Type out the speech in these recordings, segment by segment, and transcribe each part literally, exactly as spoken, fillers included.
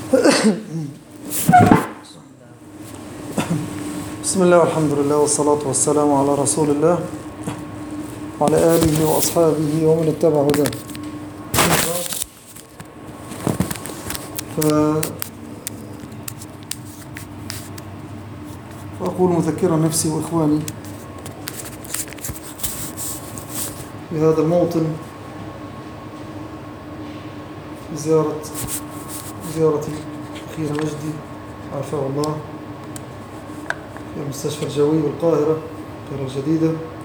بسم الله والحمد لله والصلاة والسلام على رسول الله وعلى آله وأصحابه ومن اتبع هداه. فأقول مذكرا نفسي وإخواني بهذا الموطن زيارة زيارتي أخيرا مجدي عافاه الله في المستشفى الجوي بالقاهرة القاهرة الجديدة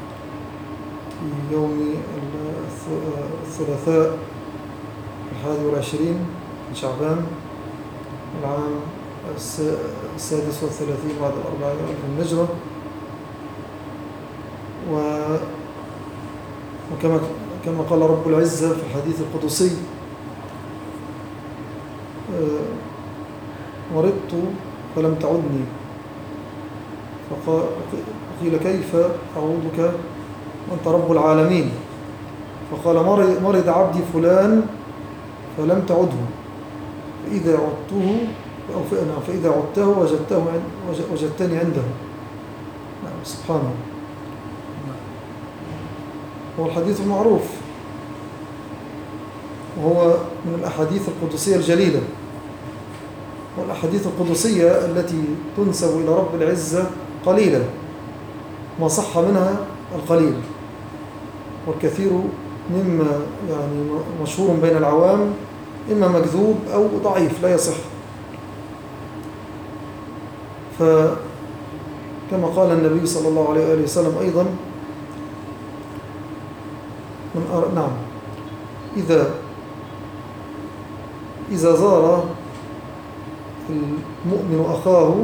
في يوم الثلاثاء الحادي والعشرين من شعبان العام السادس والثلاثين بعد الأربعين من الهجرة. وكما كما قال رب العزة في الحديث القدسي: مرضت فلم تعدني، فقيل كيف أعودك وأنت رب العالمين؟ فقال: مرض عبدي فلان فلم تعده، فإذا عدته أو فإذا عدته وجدته وجدتني عنده. نعم، سبحانه. هو الحديث المعروف، وهو من الأحاديث القدسية الجليلة، والأحاديث القدسية التي تنسب إلى رب العزة قليلة، ما صح منها القليل، والكثير مما يعني مشهور بين العوام إما مكذوب أو ضعيف لا يصح. فكما قال النبي صلى الله عليه وآله وسلم أيضا: من أر... نعم إذا إذا زار المؤمن أخاه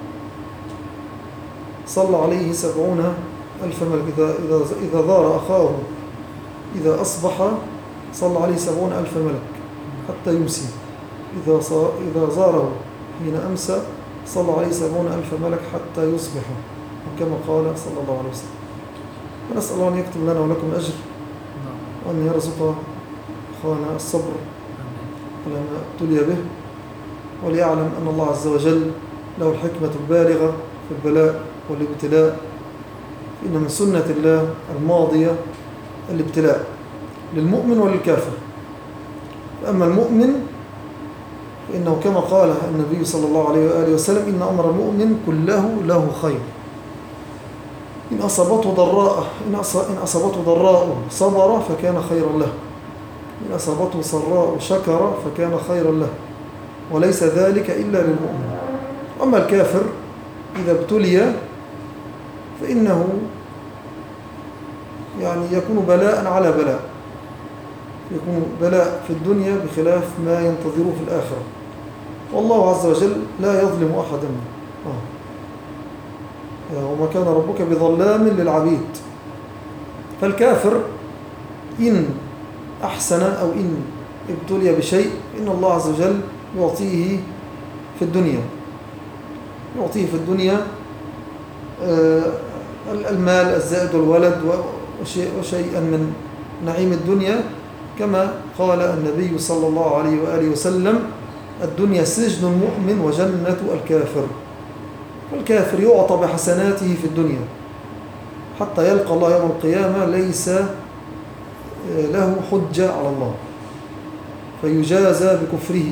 صلى عليه سبعون ألف ملك. إذا, إذا, إذا زار أخاه إذا أصبح صلى عليه سبعون ألف ملك حتى يمسي. إذا, إذا زاره حين أمسى صلى عليه سبعون ألف ملك حتى يصبح، كما قال صلى الله عليه وسلم. ونسأل الله أن يكتب لنا ولكم الأجر، وأن يرزق أخانا الصبر على ما ابتلي به، وليعلم أن الله عز وجل له الحكمة البالغة في البلاء والابتلاء، إن من سنة الله الماضية الابتلاء للمؤمن وللكافر. فأما المؤمن فإنه كما قال النبي صلى الله عليه وآله وسلم: إن أمر المؤمن كله له خير، إن أصابته ضراء إن أصابته ضراء صبر فكان خيرا له، إن أصابته سراء شكر فكان خيرا له، وليس ذلك إلا للمؤمن. أما الكافر إذا ابتلي فإنه يعني يكون بلاء على بلاء، يكون بلاء في الدنيا بخلاف ما ينتظره في الآخرة، والله عز وجل لا يظلم أحدا. آه. وما كان ربك بظلام للعبيد. فالكافر إن أحسن أو إن ابتلي بشيء إن الله عز وجل يعطيه في الدنيا يعطيه في الدنيا آه المال الزائد والولد وشيئا من نعيم الدنيا، كما قال النبي صلى الله عليه وآله وسلم: الدنيا سجن المؤمن وجنة الكافر. فالكافر يعطى بحسناته في الدنيا حتى يلقى الله يوم القيامة ليس له حجة على الله، فيجازى بكفره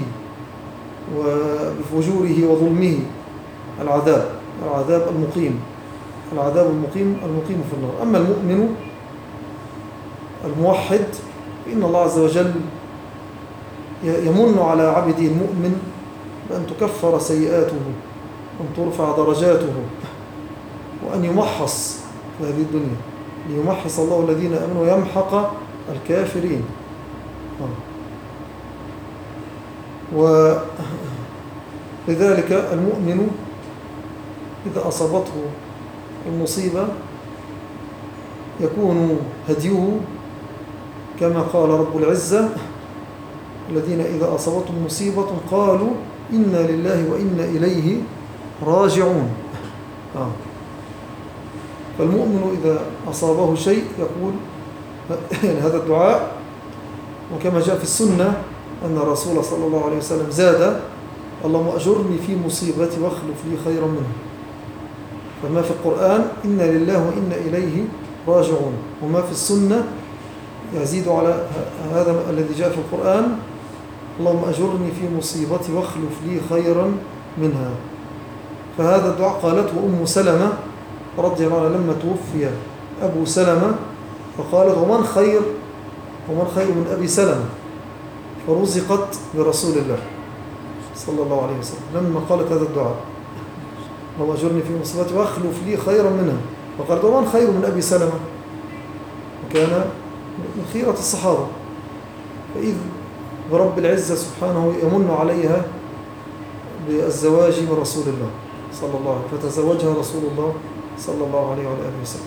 وبفجوره وظلمه العذاب العذاب المقيم العذاب المقيم المقيم في النار. أما المؤمن الموحد فإن الله عز وجل يمن على عبده المؤمن بأن تكفر سيئاته وأن ترفع درجاته وأن يمحص في هذه الدنيا، ليمحص الله الذين آمنوا ويمحق الكافرين. ولذلك المؤمن إذا أصابته المصيبة يكون هديه كما قال رب العزة: الذين إذا أصابتهم مصيبة قالوا إنا لله وإنا إليه راجعون. آه. فالمؤمن إذا أصابه شيء يقول يعني هذا الدعاء، وكما جاء في السنة أن الرسول صلى الله عليه وسلم زاد اللهم أجرني في مصيبتي واخلف لي خيرا منها. فما في القرآن إنا لله وإنا إليه راجعون، وما في السنة يزيد على هذا الذي جاء في القرآن اللهم أجرني في مصيبتي واخلف لي خيرا منها. فهذا الدعاء قالته أم سلمة رضي الله عنها لما توفي أبو سلمة، فقالت ومن خير ومن خير من أبي سلمة، فرزقت برسول الله صلى الله عليه وسلم لما قالت هذا الدعاء اللهم أجرني في مصيبتي واخلف لي خيرا منها، فقالت ومن خير من أبي سلمة، وكان من خيرة الصحابة. فإذ برب العزة سبحانه يمن عليها بالزواج من رسول الله صلى الله عليه وسلم، فتزوجها رسول الله صلى الله عليه وعلى آله وسلم.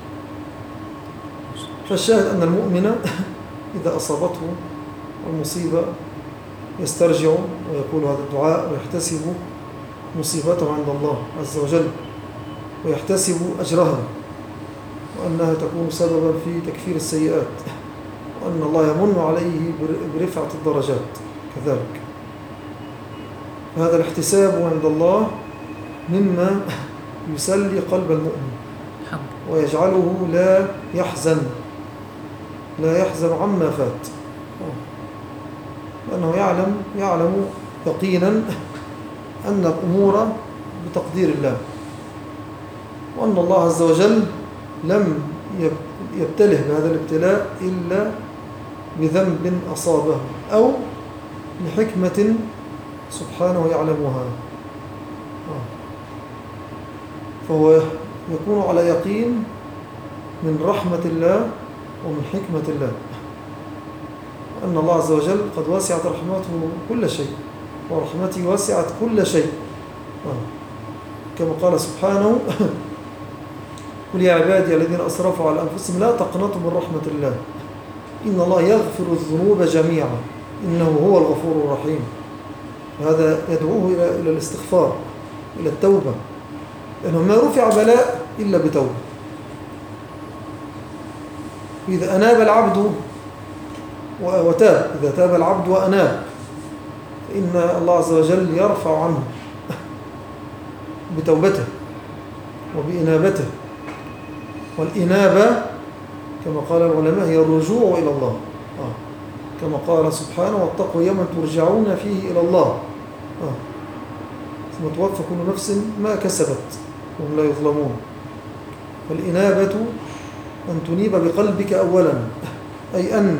فالشاهد أن المؤمن إذا أصابته المصيبة يسترجع ويقول هذا الدعاء ويحتسب مصيبته عند الله عز وجل ويحتسب أجرها، وأنها تكون سببا في تكفير السيئات، وأن الله يمن عليه برفعة الدرجات كذلك. هذا الاحتساب عند الله مما يسلي قلب المؤمن ويجعله لا يحزن لا يحزن عما فات، لأنه يعلم يعلم يقينا أن الأمور بتقدير الله، وأن الله عز وجل لم يبتله بهذا الابتلاء إلا بذنب أصابه أو لحكمة سبحانه يعلمها، فهو يكون على يقين من رحمة الله ومن حكمة الله، وأن الله عز وجل قد وسعت رحمته كل شيء، ورحمته وسعت كل شيء، كما قال سبحانه قل يا عبادي الذين أسرفوا على أنفسهم لا تقنطوا من رحمة الله إن الله يغفر الذنوب جميعا إنه هو الغفور الرحيم. هذا يدعوه إلى الاستغفار، إلى التوبة، لأنه ما رفع بلاء إلا بتوبة. إذا أناب العبد وتاب، إذا تاب العبد وأناب فإن الله عز وجل يرفع عنه بتوبته وبإنابته. والإنابة كما قال العلماء هي الرجوع إلى الله، آه. كما قال سبحانه واتقوا يوما ترجعون فيه إلى الله، آه. ثم توفى كل نفس ما كسبت وهم لا يظلمون. والإنابة أن تنيب بقلبك أولا، أي أن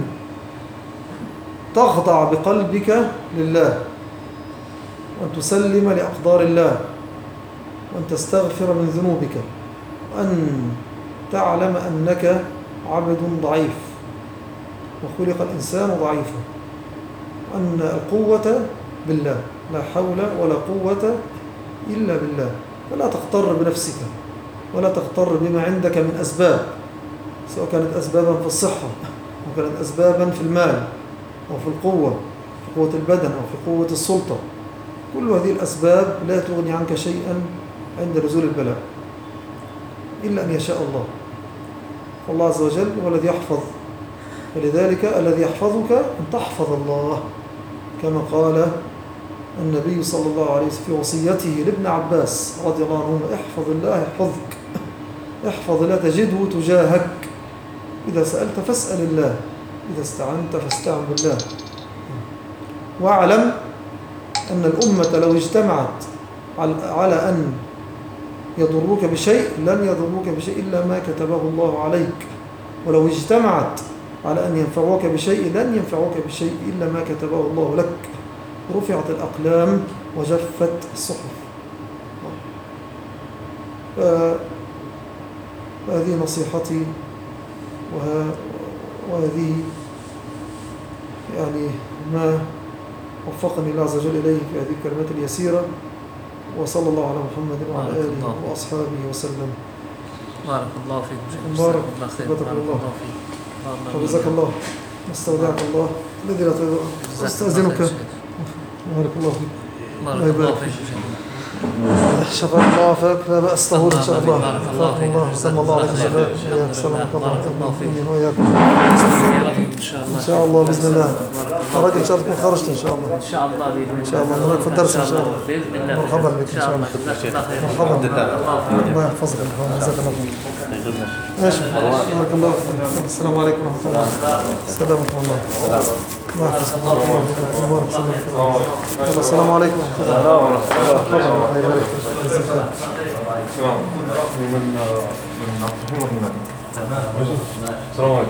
تخضع بقلبك لله، وأن تسلم لأقدار الله، وأن تستغفر من ذنوبك، وأن تعلم أنك عبد ضعيف وخلق الإنسان ضعيفا، وأن القوة بالله، لا حول ولا قوة إلا بالله. فلا تغتر بنفسك ولا تغتر بما عندك من أسباب، سواء كانت أسبابا في الصحة أو كانت أسبابا في المال أو في القوة، في قوة البدن أو في قوة السلطة. كل هذه الأسباب لا تغني عنك شيئا عند نزول البلاء إلا أن يشاء الله، والله عز وجل هو الذي يحفظ. فلذلك الذي يحفظك أن تحفظ الله، كما قال النبي صلى الله عليه وسلم في وصيته لابن عباس رضي الله عنه احفظ الله يحفظك، احفظ الله تجده تجاهك، إذا سألت فاسأل الله، إذا استعنت فاستعن بالله. واعلم أن الأمة لو اجتمعت على أن يضروك بشيء لن يضروك بشيء إلا ما كتبه الله عليك، ولو اجتمعت على أن ينفعوك بشيء لن ينفعوك بشيء إلا ما كتبه الله لك. رفعت الأقلام وجفت الصحف. فهذه نصيحتي، وهذه يعني ما وفقني الله عز وجل إليه في هذه الكلمات اليسيرة. وصلى الله على محمد وعلى آله وأصحابه وسلم. بارك الله فيك. بارك الله فيك. وجزاك الله. نستودعك الله الذي لا تضيع. أستأذنك. بارك الله فيك. بارك الله فيك. شفاك الله فيك. لا بأس طهور إن شاء الله. بارك الله فيك. الله صلى الله عليه وسلم. بارك الله فيك. وإياكم. إن شاء الله. إن شاء الله بإذن الله. الله أراك إن فيك. شاء الله تكون خرجت إن شاء الله. ان شاء الله باذن الله. إن شاء الله نراك في الدرس إن شاء الله. باذن الله. مرحبا بك إن شاء الله. مرحبا. الله يحفظك. جزاك الله خير. ماشي. بارك الله فيك. السلام عليكم ورحمة الله. السلام ورحمة الله. الله يحفظك. بارك الله فيك. بارك الله فيك. السلام عليكم ورحمة الله. الله يبارك فيك. جزاك الله. من من السلام عليكم.